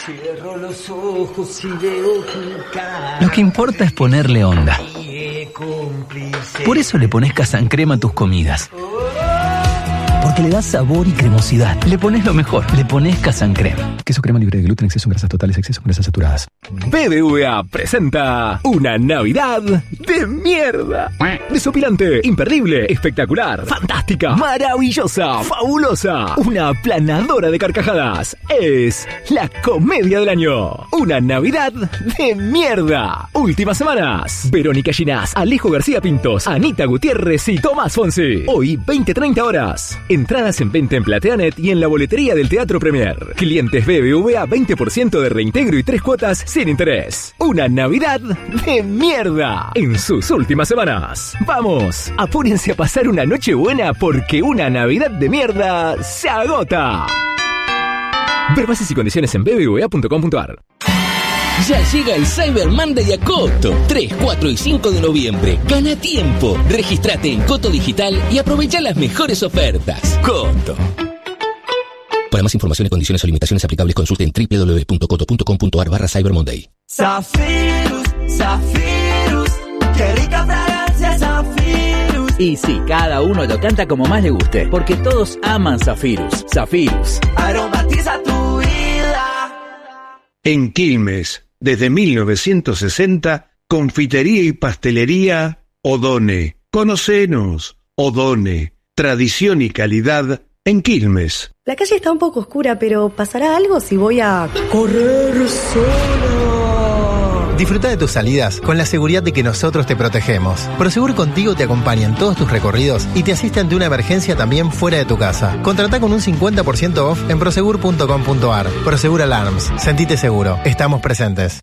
Lo que importa es ponerle onda. Por eso le pones Casancrema a tus comidas. Porque le das sabor y cremosidad. Le pones lo mejor. Le pones Casancrema. Queso crema libre de gluten, exceso en grasas totales, exceso en grasas saturadas. B B V A presenta una Navidad de mierda. Desopilante, imperdible, espectacular, fantástica, maravillosa, fabulosa. Una aplanadora de carcajadas. Es la comedia del año. Una Navidad de mierda. Últimas semanas. Verónica Ginás, Alejo García Pintos, Anita Gutiérrez y Tomás Fonsi. Hoy, veinte treinta horas. Entradas en venta en Plateanet y en la boletería del Teatro Premier. Clientes B B V A veinte por ciento de reintegro y tres cuotas sin interés. Una Navidad de mierda en sus últimas semanas. Vamos, apúrense a pasar una noche buena porque una Navidad de mierda se agota. Ver bases y condiciones en b b v a punto com punto a r. Ya llega el Cyber Monday a Coto. tres, cuatro y cinco de noviembre. Gana tiempo. Regístrate en Coto Digital y aprovecha las mejores ofertas. Coto. Para más información y condiciones o limitaciones aplicables, consulte en doble u doble u doble u punto coto punto com punto a r barra Cyber Monday. Zafirus, Zafirus, qué rica fragancia Zafirus. Y sí, cada uno lo canta como más le guste, porque todos aman Zafirus. Zafirus. Aromatiza tu vida. En Quilmes, desde mil novecientos sesenta, Confitería y pastelería Odone. Conocenos. Odone. Tradición y calidad en Quilmes. La calle está un poco oscura, pero ¿pasará algo si voy a correr sola? Disfruta de tus salidas con la seguridad de que nosotros te protegemos. Prosegur Contigo te acompaña en todos tus recorridos y te asiste ante una emergencia también fuera de tu casa. Contratá con un cincuenta por ciento off en prosegur punto com punto ar. Prosegur Alarms. Sentite seguro. Estamos presentes.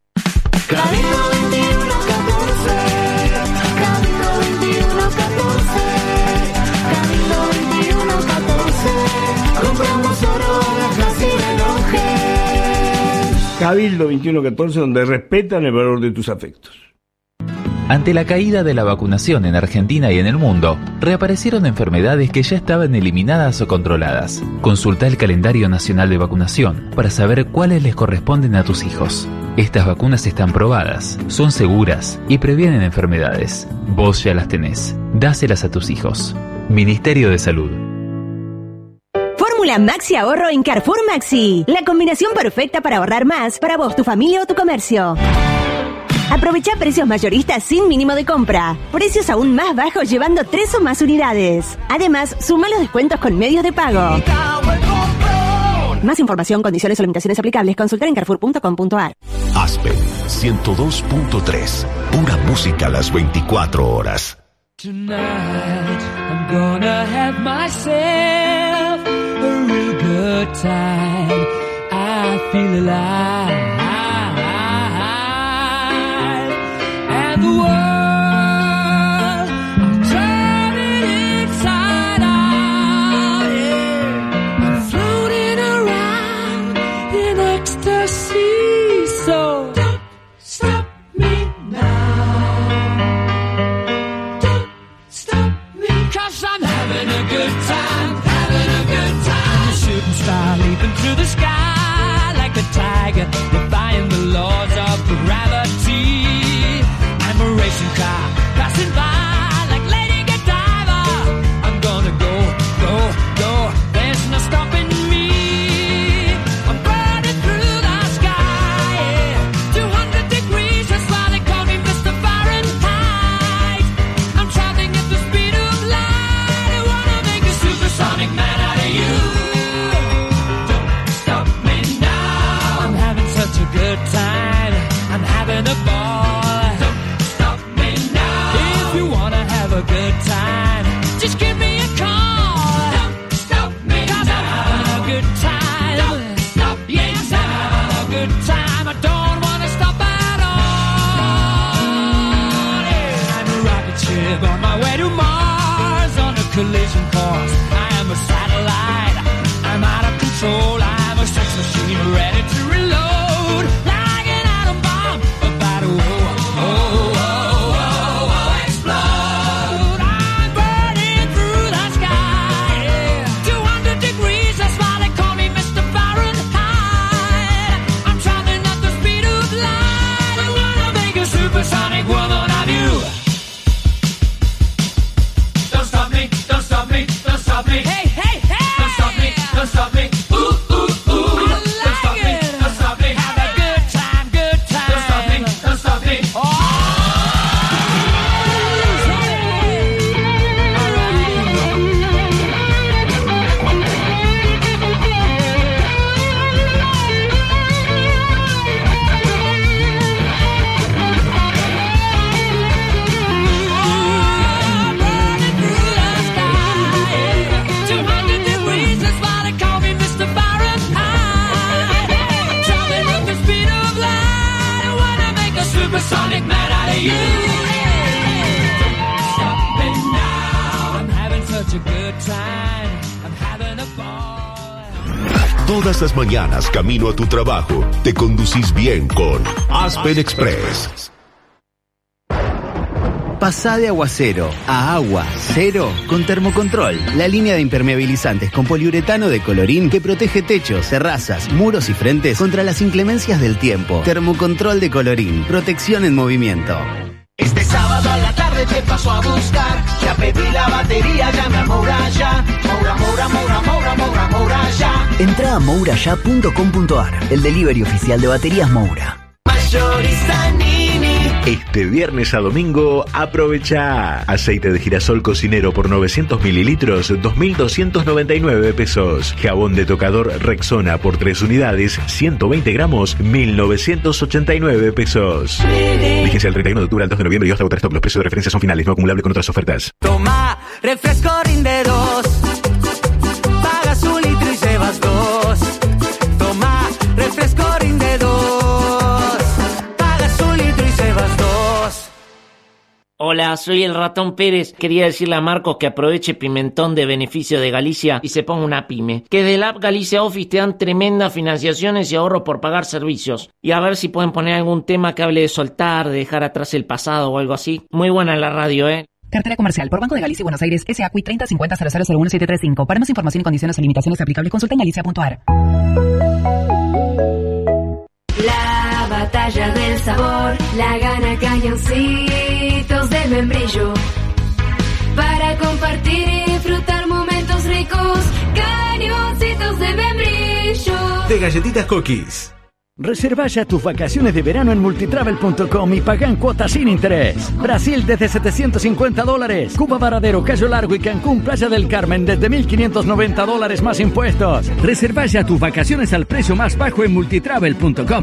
Cabildo veintiuno catorce, donde respetan el valor de tus afectos. Ante la caída de la vacunación en Argentina y en el mundo, reaparecieron enfermedades que ya estaban eliminadas o controladas. Consulta el calendario nacional de vacunación para saber cuáles les corresponden a tus hijos. Estas vacunas están probadas, son seguras y previenen enfermedades. Vos ya las tenés. Dáselas a tus hijos. Ministerio de Salud. Fórmula Maxi Ahorro en Carrefour Maxi. La combinación perfecta para ahorrar más para vos, tu familia o tu comercio. Aprovecha precios mayoristas sin mínimo de compra. Precios aún más bajos llevando tres o más unidades. Además, suma los descuentos con medios de pago. Más información, condiciones o limitaciones aplicables, consultar en carrefour punto com punto ar. Aspen ciento dos punto tres. Pura música a las veinticuatro horas. Tonight, I'm gonna have myself a real good time. I feel alive. And the world, I'm turning inside out. Yeah. I'm floating around in ecstasy. So don't stop me now. Don't stop me, 'cause I'm having a good time, having a good time. I'm a shooting star leaping through the sky like a tiger, defying the laws of gravity. I'm a racing car passing by like Lady Godiva. I'm gonna go, go, go. There's no stopping me. I'm burning through the sky. Yeah. two hundred degrees, that's why they call me Mister Fahrenheit. I'm traveling at the speed of light. I wanna make a supersonic man out of you. Don't stop me now. I'm having such a good time. I'm having a ball. A good time. Just give me a call. Don't stop me now. I'm having a good time. Don't stop me yes, now. I'm having a good time. I don't want to stop at all. Yeah. I'm a rocket ship on my way to Mars on a collision course. I am a satellite. I'm out of control. I'm a sex machine ready to reload. Like an atom bomb about to oh, oh, oh. Sonic woman of you. Don't stop me, don't stop me, don't stop me. Hey, hey, hey. Don't stop me, don't stop me. Ooh, ooh, ooh. I like don't stop it. me, don't stop me. Have a good time, good time. Don't stop me, don't stop me. Oh. Sonic man out of you. Stop me now. I'm having such a good time. I'm having a ball. Todas las mañanas camino a tu trabajo, te conducís bien con Aspen Express. Pasá de agua cero a agua cero con Termocontrol, la línea de impermeabilizantes con poliuretano de Colorín que protege techos, terrazas, muros y frentes contra las inclemencias del tiempo. Termocontrol de Colorín, protección en movimiento. Este sábado a la tarde te paso a buscar. Ya pedí la batería, llame a Moura ya. Moura, Moura, Moura, Moura, Moura, Moura ya. Entrá a moura ya punto com punto ar, el delivery oficial de baterías Moura. Mayorista Nini. Este viernes a domingo, aprovecha aceite de girasol cocinero por novecientos mililitros, dos mil doscientos noventa y nueve pesos. Jabón de tocador Rexona por tres unidades, ciento veinte gramos, mil novecientos ochenta y nueve pesos. Fíjense el treinta y uno de octubre al dos de noviembre y hasta agotar stock. Los precios de referencia son finales, no acumulable con otras ofertas. Toma, refresco rinde dos. Pagas un litro y llevas dos. Toma, refresco rinde dos. Pagas un litro y llevas dos. Hola, soy el Ratón Pérez. Quería decirle a Marcos que aproveche Pimentón de beneficio de Galicia y se ponga una pyme. Que de la app Galicia Office te dan tremendas financiaciones y ahorros por pagar servicios. Y a ver si pueden poner algún tema que hable de soltar, de dejar atrás el pasado o algo así. Muy buena la radio, ¿eh? Cartera comercial por Banco de Galicia y Buenos Aires, S A C U I treinta cincuenta cero cero cero uno siete tres cinco. Para más información y condiciones y limitaciones aplicables, consulta en galicia punto a r. La batalla del sabor la gana Cañoncitos de Membrillo. Para compartir y disfrutar momentos ricos, Cañoncitos de Membrillo. De galletitas cookies. Reserva ya tus vacaciones de verano en multitravel punto com y paga en cuotas sin interés. Brasil desde setecientos cincuenta dólares. Cuba, Varadero, Cayo Largo y Cancún, Playa del Carmen desde mil quinientos noventa dólares más impuestos. Reserva ya tus vacaciones al precio más bajo en multitravel punto com.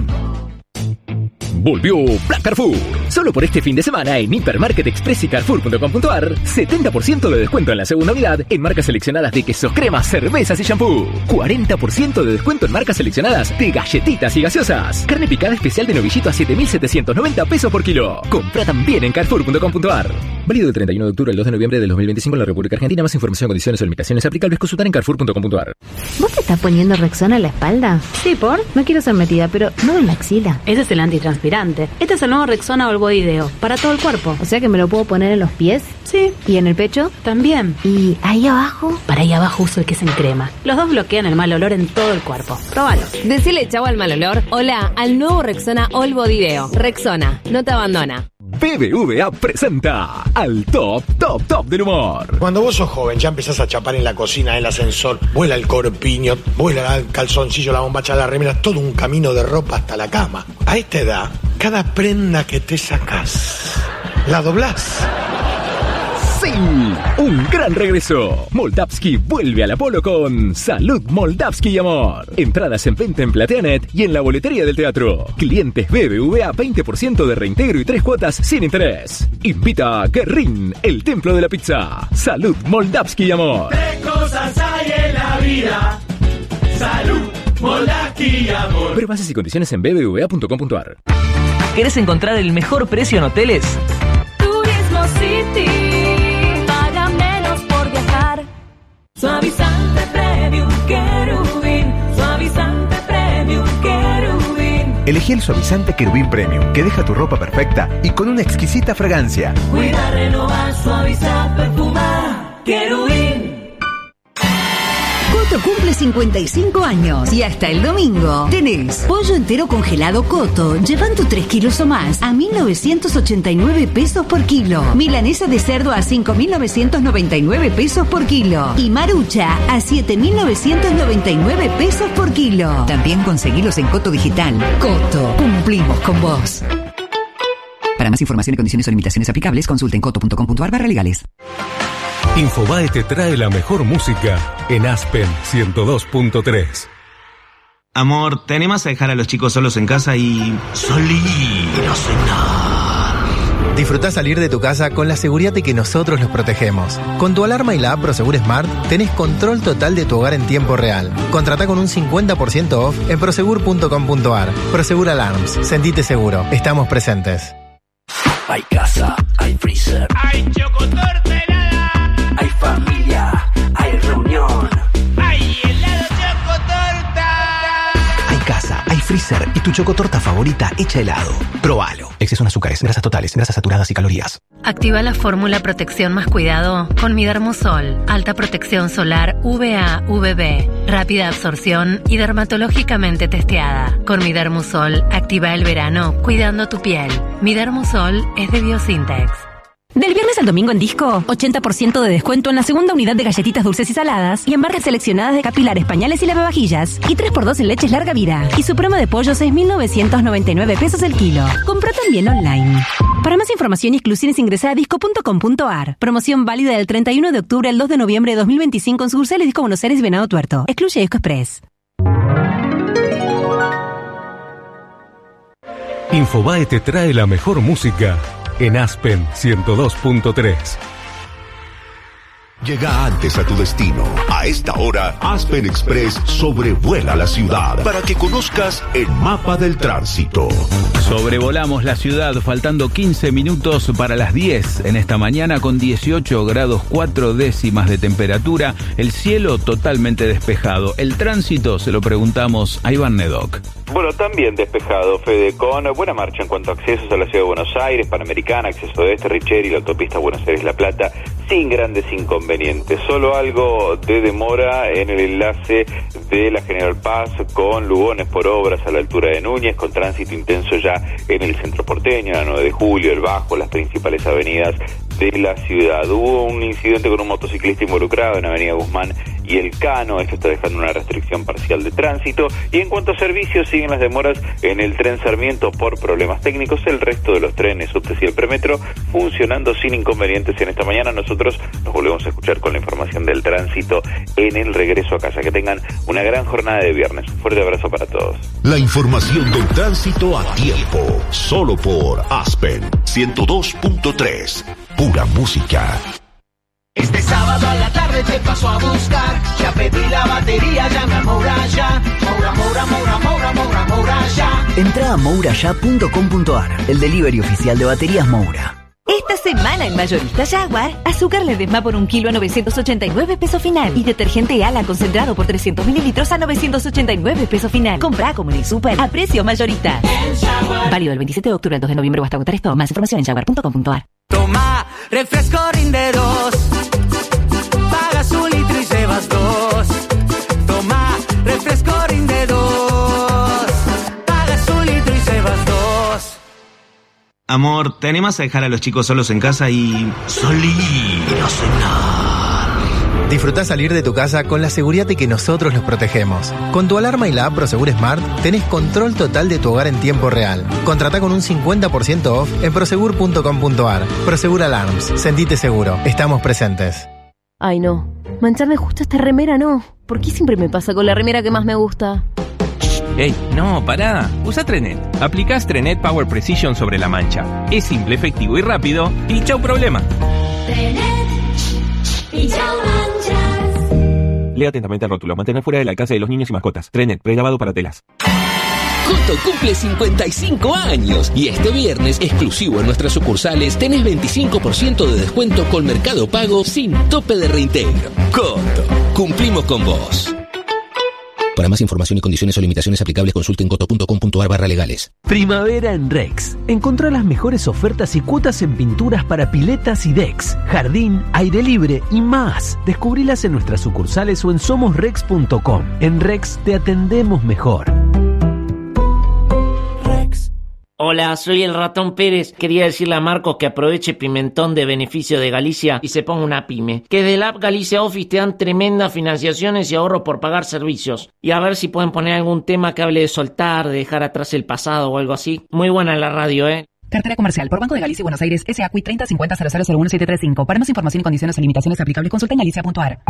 Volvió Black Carrefour. Solo por este fin de semana en Hipermarket Express y Carrefour punto com punto a r, setenta por ciento de descuento en la segunda unidad en marcas seleccionadas de quesos, cremas, cervezas y shampoo. cuarenta por ciento de descuento en marcas seleccionadas de galletitas y gaseosas. Carne picada especial de novillito a siete mil setecientos noventa pesos por kilo. Compra también en Carrefour punto com punto a r. Válido del treinta y uno de octubre al dos de noviembre del dos mil veinticinco en la República Argentina. Más información, condiciones o limitaciones aplicables, consultar en Carrefour punto com punto a r. ¿Vos te estás poniendo Rexona en la espalda? Sí, ¿por? No quiero ser metida, pero no en la axila. Ese es el antitranspirante. Este es el nuevo Rexona All Body Deo, para todo el cuerpo. O sea que me lo puedo poner en los pies. Sí. ¿Y en el pecho? También. ¿Y ahí abajo? Para ahí abajo uso el que es en crema. Los dos bloquean el mal olor en todo el cuerpo. Próbalo. Decile chau al mal olor. Hola al nuevo Rexona All Body Deo. Rexona, no te abandona. B B V A presenta al top, top, top del humor. Cuando vos sos joven ya empezás a chapar en la cocina, en el ascensor, vuela el corpiño, vuela el calzoncillo, la bombacha, la remera, todo un camino de ropa hasta la cama. A esta edad, cada prenda que te sacás, la doblás. ¡Sí! Un gran regreso. Moldavsky vuelve al Apolo con Salud Moldavsky y Amor. Entradas en venta en Plateanet y en la boletería del teatro. Clientes B B V A veinte por ciento de reintegro y tres cuotas sin interés. Invita a Guerrín, el templo de la pizza. Salud Moldavsky y Amor. ¿Qué cosas hay en la vida? Salud, Moldavsky y Amor. Ver bases y condiciones en b b v a punto com punto a r. ¿Querés encontrar el mejor precio en hoteles? Turismo City. Paga menos por viajar. Suavizante Premium Querubín. Suavizante Premium Querubín. Elegí el suavizante Querubín Premium, que deja tu ropa perfecta y con una exquisita fragancia. Cuida, renovar, suavizar, perfumar. Querubín. Coto cumple cincuenta y cinco años y hasta el domingo tenés pollo entero congelado Coto, llevando tres kilos o más a mil novecientos ochenta y nueve pesos por kilo. Milanesa de cerdo a cinco mil novecientos noventa y nueve pesos por kilo. Y marucha a siete mil novecientos noventa y nueve pesos por kilo. También conseguilos en Coto Digital. Coto, cumplimos con vos. Para más información y condiciones o limitaciones aplicables, consulten coto punto com punto a r barra legales. Infobae te trae la mejor música en Aspen ciento dos punto tres. Amor, ¿te animas a dejar a los chicos solos en casa y salir a cenar? Disfrutá salir de tu casa con la seguridad de que nosotros los protegemos. Con tu alarma y la app Prosegur Smart tenés control total de tu hogar en tiempo real. Contratá con un cincuenta por ciento off en prosegur punto com punto a r. Prosegur Alarms. Sentite seguro. Estamos presentes. Hay casa, hay freezer, hay chocotorta helada, hay familia, hay reunión, hay helado chocotorta. Hay casa, hay freezer y tu chocotorta favorita hecha helado. Próbalo. Exceso en azúcares, grasas totales, grasas saturadas y calorías. Activa la fórmula protección más cuidado con Midermusol. Alta protección solar U V A U V B. Rápida absorción y dermatológicamente testeada. Con Midermusol, activa el verano cuidando tu piel. Midermusol es de Biosintex. Del viernes al domingo en Disco, ochenta por ciento de descuento en la segunda unidad de galletitas dulces y saladas y en marcas seleccionadas de capilares, pañales y lavavajillas. Y tres por dos en leches larga vida. Y su promo de pollo seis mil novecientos noventa y nueve pesos el kilo. Compró también online. Para más información y exclusiones ingresa a disco punto com punto ar. Promoción válida del treinta y uno de octubre al dos de noviembre de dos mil veinticinco en sucursales Disco Buenos Aires y Venado Tuerto. Excluye Disco Express. Infobae te trae la mejor música en Aspen ciento dos punto tres. Llega antes a tu destino. A esta hora, Aspen Express sobrevuela la ciudad para que conozcas el mapa del tránsito. Sobrevolamos la ciudad faltando quince minutos para las diez en esta mañana con dieciocho grados cuatro décimas de temperatura, el cielo totalmente despejado. El tránsito se lo preguntamos a Iván Nedoc. Bueno, también despejado, Fede, con buena marcha en cuanto a accesos a la ciudad de Buenos Aires, Panamericana, acceso de este, Richeri, la autopista Buenos Aires-La Plata, sin grandes inconvenientes. Solo algo de demora en el enlace de la General Paz con Lugones por obras a la altura de Núñez, con tránsito intenso ya en el centro porteño, la nueve de julio, el Bajo, las principales avenidas de la ciudad. Hubo un incidente con un motociclista involucrado en Avenida Guzmán y El Cano, esto está dejando una restricción parcial de tránsito. Y en cuanto a servicios, siguen las demoras en el tren Sarmiento por problemas técnicos. El resto de los trenes, subtes y el premetro funcionando sin inconvenientes en esta mañana. Nosotros nos volvemos a escuchar con la información del tránsito en el regreso a casa. Que tengan una gran jornada de viernes. Un fuerte abrazo para todos. La información del tránsito a tiempo, solo por Aspen ciento dos punto tres. Pura música. Este sábado a la tarde te paso a buscar. Ya pedí la batería, llame a Moura ya. Moura, Moura, Moura, Moura, Moura, Moura ya. Entra a moura ya punto com punto ar, el delivery oficial de baterías Moura. Esta semana en Mayorista Jaguar, azúcar Ledesma por un kilo a novecientos ochenta y nueve pesos final. Y detergente Ala concentrado por trescientos mililitros a novecientos ochenta y nueve pesos final. Comprá como en el súper a precio mayorista. Válido del veintisiete de octubre al dos de noviembre o hasta agotar esto. Más información en jaguar punto com punto ar. Toma, refresco rinde dos. Pagas un litro y llevas dos. Toma, refresco rinde dos. Pagas un litro y llevas dos. Amor, ¿te animas a dejar a los chicos solos en casa y salir a cenar? Disfrutá salir de tu casa con la seguridad de que nosotros los protegemos. Con tu alarma y la app Prosegur Smart tenés control total de tu hogar en tiempo real. Contratá con un cincuenta por ciento off en prosegur punto com punto ar. Prosegur Alarms. Sentite seguro. Estamos presentes. Ay, no. Mancharme justo esta remera, no. ¿Por qué siempre me pasa con la remera que más me gusta? ¡Ey! No, pará. Usa Trenet. Aplicás Trenet Power Precision sobre la mancha. Es simple, efectivo y rápido. Y chau problema. Trenet y chau manchas. Lea atentamente el rótulo. Mantener fuera del alcance de los niños y mascotas. Trenet, prelavado para telas. Coto cumple cincuenta y cinco años y este viernes, exclusivo en nuestras sucursales, tenés veinticinco por ciento de descuento con Mercado Pago sin tope de reintegro. Coto, cumplimos con vos. Para más información y condiciones o limitaciones aplicables, consulten coto punto com punto ar barra legales. Primavera en Rex. Encontrá las mejores ofertas y cuotas en pinturas para piletas y decks, jardín, aire libre y más. Descubrilas en nuestras sucursales o en somos rex punto com. En Rex te atendemos mejor. Hola, soy el Ratón Pérez. Quería decirle a Marcos que aproveche Pimentón de beneficio de Galicia y se ponga una pyme. Que de la app Galicia Office te dan tremendas financiaciones y ahorros por pagar servicios. Y a ver si pueden poner algún tema que hable de soltar, de dejar atrás el pasado o algo así. Muy buena la radio, ¿eh? Cartera comercial por Banco de Galicia y Buenos Aires, S A C U I treinta cincuenta cero cero cero uno siete tres cinco. Para más información y condiciones o limitaciones aplicables, consulta en galicia punto ar.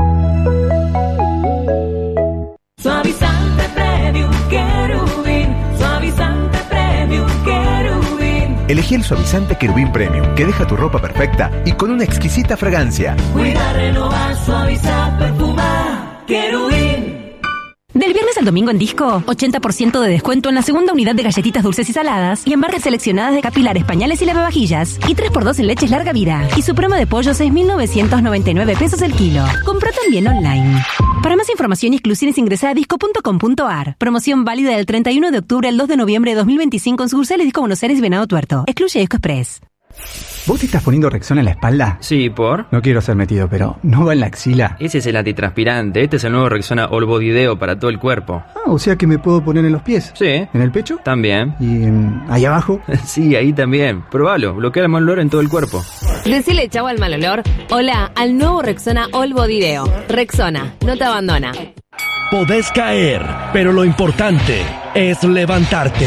Suavizante Premium Querubín. Suavizante Premium Querubín. Elegí el suavizante Querubín Premium, que deja tu ropa perfecta y con una exquisita fragancia. Cuida, renovar, suavizar, perfumar. Querubín. Del viernes al domingo en Disco, ochenta por ciento de descuento en la segunda unidad de galletitas dulces y saladas y en barras seleccionadas de capilares, pañales y lavavajillas. Y tres por dos en leches larga vida. Y su promo de pollo seis mil novecientos noventa y nueve pesos el kilo. Compró también online. Para más información y exclusiones ingresa a disco punto com punto ar. Promoción válida del treinta y uno de octubre al dos de noviembre de dos mil veinticinco en sucursales Disco Buenos Aires y Venado Tuerto. Excluye Disco Express. ¿Vos te estás poniendo Rexona en la espalda? Sí, ¿por? No quiero ser metido, pero ¿no va en la axila? Ese es el antitranspirante. Este es el nuevo Rexona All Body Deo para todo el cuerpo. Ah, o sea que me puedo poner en los pies. Sí. ¿En el pecho? También. ¿Y en, ahí abajo? Sí, ahí también. Probalo. Bloquea el mal olor en todo el cuerpo. Decile chau al mal olor. Hola al nuevo Rexona All Body Deo. Rexona, no te abandona. Podés caer, pero lo importante es levantarte.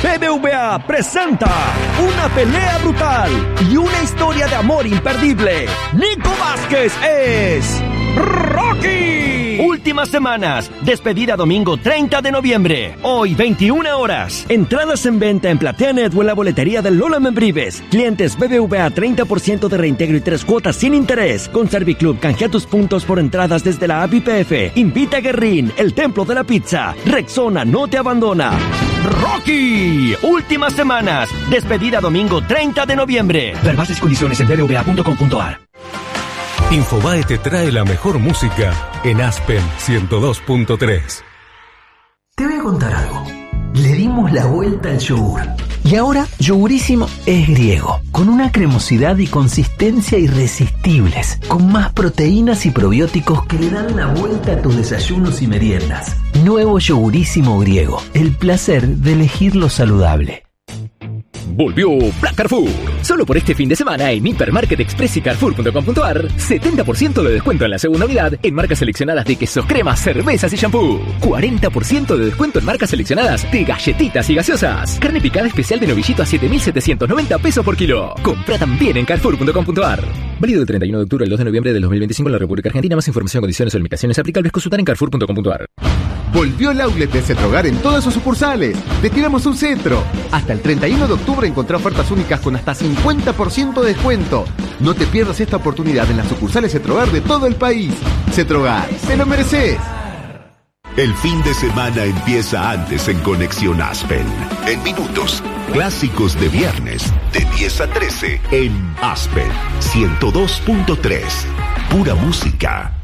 B B V A presenta una pelea brutal y una historia de amor imperdible. Nico Vázquez es Rocky. Últimas semanas. Despedida domingo treinta de noviembre. Hoy veintiuna horas. Entradas en venta en PlateaNet o en la boletería del Lola Membrives. Clientes B B V A treinta por ciento de reintegro y tres cuotas sin interés. Con Serviclub canjea tus puntos por entradas desde la app I P F. Invita a Guerrín, el templo de la pizza. Rexona no te abandona. Rocky. Últimas semanas. Despedida domingo treinta de noviembre. Ver bases y condiciones en b b v a punto com punto a r. Infobae te trae la mejor música en Aspen ciento dos punto tres. Te voy a contar algo. Le dimos la vuelta al yogur. Y ahora Yogurísimo es griego, con una cremosidad y consistencia irresistibles, con más proteínas y probióticos que le dan la vuelta a tus desayunos y meriendas. Nuevo Yogurísimo griego, el placer de elegir lo saludable. Volvió Black Carrefour. Solo por este fin de semana en Hipermarket Express y Carrefour punto com punto a r, setenta por ciento de descuento en la segunda unidad en marcas seleccionadas de quesos, cremas, cervezas y shampoo. cuarenta por ciento de descuento en marcas seleccionadas de galletitas y gaseosas. Carne picada especial de novillito a siete mil setecientos noventa pesos por kilo. Compra también en Carrefour punto com punto a r. Válido del treinta y uno de octubre al dos de noviembre del dos mil veinticinco en la República Argentina. Más información, condiciones o limitaciones aplicables. Consultar en Carrefour punto com punto a r. Volvió el outlet de Cetrogar en todas sus sucursales. Te tiramos un cetro. Hasta el treinta y uno de octubre encontrá ofertas únicas con hasta cincuenta por ciento de descuento. No te pierdas esta oportunidad en las sucursales Cetrogar de todo el país. Cetrogar, te lo mereces. El fin de semana empieza antes en Conexión Aspen. En minutos, clásicos de viernes, de diez a trece, en Aspen ciento dos punto tres. Pura música.